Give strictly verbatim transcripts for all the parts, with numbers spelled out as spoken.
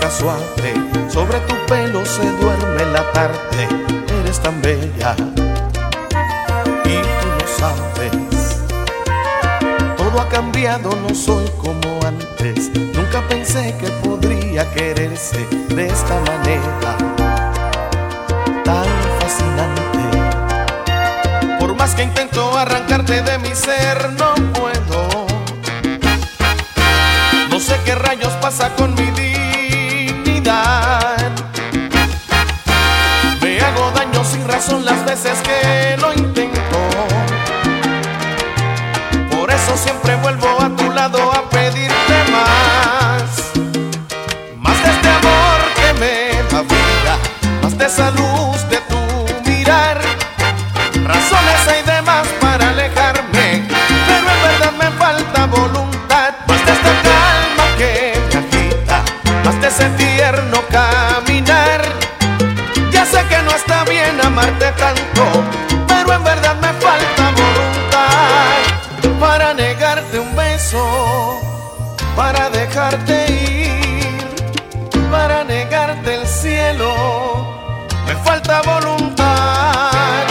brisa suave, sobre tu pelo se duerme la tarde. Eres tan bella y tú lo sabes. Todo ha cambiado, no soy como antes. Nunca pensé que podría quererse de esta manera tan fascinante. Por más que intento arrancarte de mi ser, no puedo. No sé qué rayos pasa con mi dignidad. Me hago daño sin razón las veces que lo intento. Por eso siempre vuelvo a tu lado a pedirte más. Más de este amor que me da vida, más de esa luz de tu mirar. Razones hay de más para alejarme, pero en verdad me falta voluntad. Más de esta calma que me agita, más de ese tierno caminar. Ya sé que no está bien amarte tanto, pero en verdad me falta voluntad para negarte un beso, para dejarte ir, para negarte el cielo. Me falta voluntad.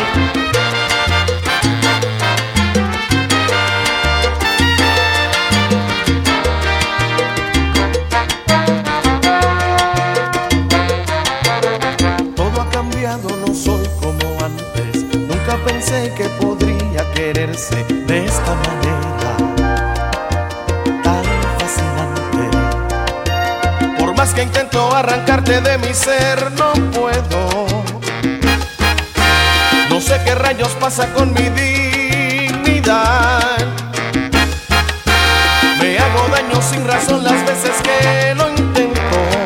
No soy como antes. Nunca pensé que podría quererse de esta manera tan fascinante. Por más que intento arrancarte de mi ser, no puedo. No sé qué rayos pasa con mi dignidad. Me hago daño sin razón las veces que lo intento.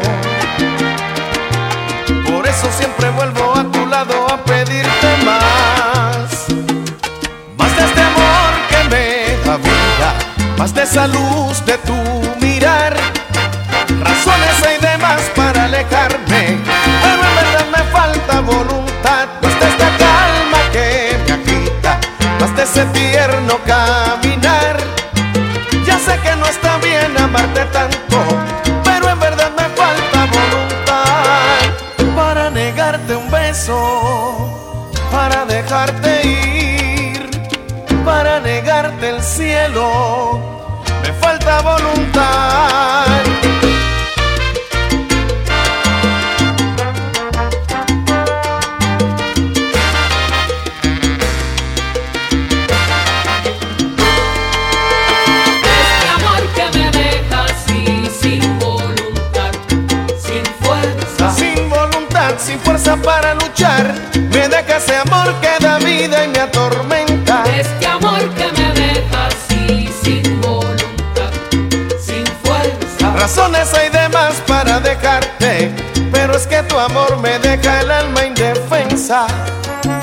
Por eso siempre vuelvo a tu lado a pedirte más. Más de este amor que me da vida, más de esa luz de tu mirar. Razones hay de más para alejarme, pero en verdad me falta voluntad. Más de esta calma que me agita, más de ese tierno caminar. Ya sé que no está bien amarte tanto, pero en verdad me falta voluntad para negarte un beso, para dejarte ir, para negarte el cielo. Me falta voluntad. Este amor que me deja así, sin voluntad, sin fuerza, sin voluntad, sin fuerza para luchar. Me deja ese amor que da vida y me atormenta. este amor que me deja así, sin voluntad, sin fuerza. Razones hay de más para dejarte, pero es que tu amor me deja el alma indefensa.